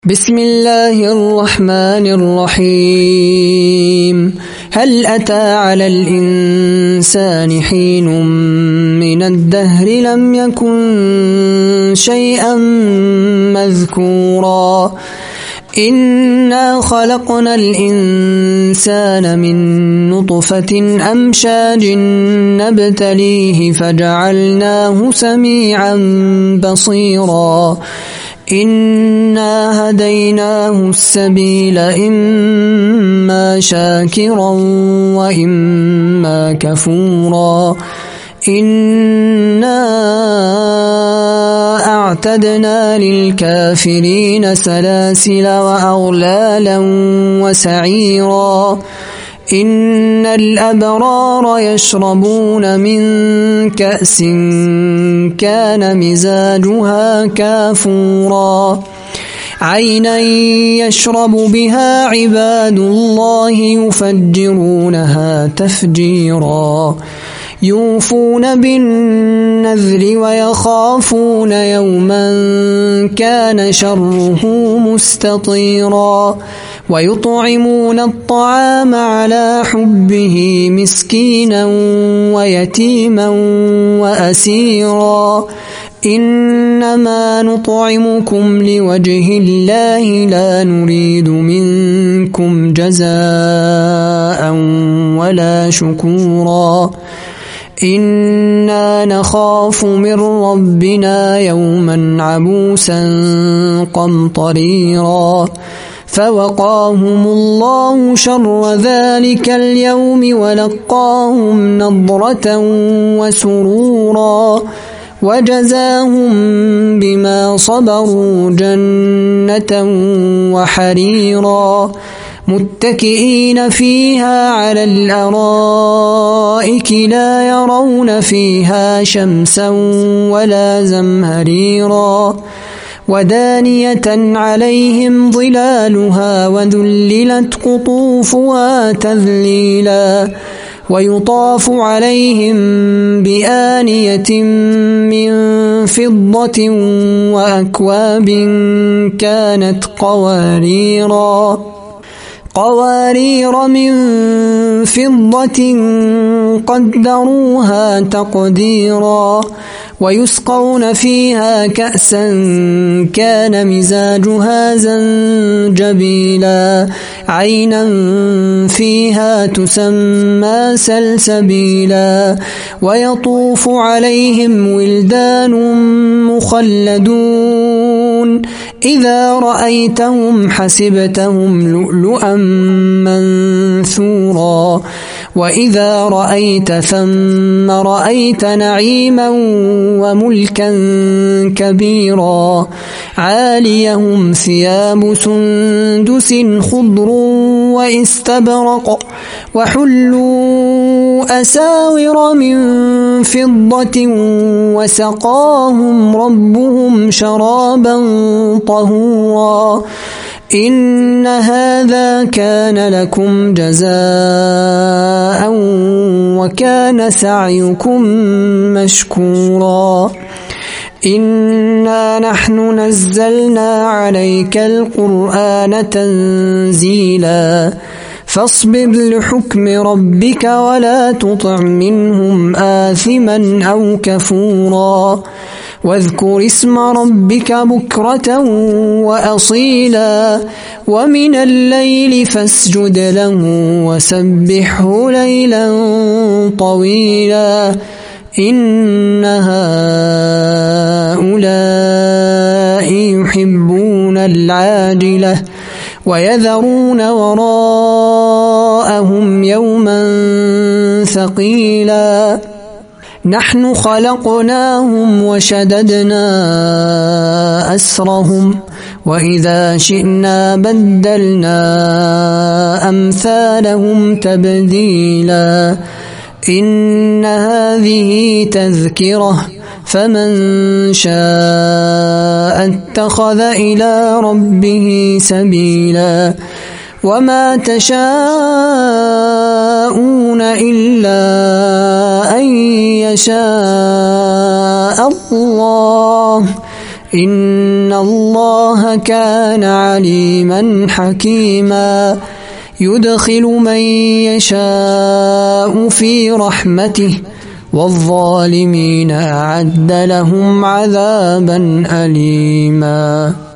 بسم الله الرحمن الرحيم هل أتى على الإنسان حين من الدهر لم يكن شيئا مذكورا إنا خلقنا الإنسان من نطفة أمشاج نبتليه فجعلناه سميعا بصيرا إنا هديناه السبيل إما شاكرا وإما كفورا إنا أعتدنا للكافرين سلاسل وأغلالا وسعيرا إن الأبرار يشربون من كأس كان مزاجها كافورا عينا يشرب بها عباد الله يفجرونها تفجيرا يوفون بالنذر ويخافون يوما كان شره مستطيرا ويطعمون الطعام على حبه مسكينا ويتيما وأسيرا إنما نطعمكم لوجه الله لا نريد منكم جزاء ولا شكورا إنا نخاف من ربنا يوما عبوسا قمطريرا فوقاهم الله شر ذلك اليوم ولقاهم نضرة وسرورا وجزاهم بما صبروا جنة وحريرا متكئين فيها على الأرائك لا يرون فيها شمسا ولا زمهريرا ودانية عليهم ظلالها وذللت قطوفها تذليلا ويطاف عليهم بآنية من فضة وأكواب كانت قوارير من فضة قدروها تقديرا ويسقون فيها كأسا كان مزاجها زنجبيلا عينا فيها تسمى سلسبيلا ويطوف عليهم ولدان مخلدون إذا رأيتهم حسبتهم لؤلؤا منثورا وإذا رأيت ثم رأيت نعيما وملكا كبيرا عاليهم ثياب سندس خضر واستبرق وحلوا أساور من فضة وسقاهم ربهم شرابا طهورا إن هذا كان لكم جزاء وكان سعيكم مشكورا إنا نحن نزلنا عليك القرآن تنزيلا فاصبر لحكم ربك ولا تطع منهم آثما أو كفورا واذكر اسم ربك بكرة وأصيلا ومن الليل فاسجد له وسبحه ليلا طويلا إن هؤلاء يحبون العاجلة ويذرون وراءهم يوما ثقيلا نحن خلقناهم وشددنا أسرهم وإذا شئنا بدلنا أمثالهم تبديلا إن هذه تذكرة فمن شاء اتخذ إلى ربه سبيلا وما تشاءون إلا أن يشاء الله إن الله كان عليما حكيما يدخل من يشاء في رحمته والظالمين أعد لهم عذابا أليما.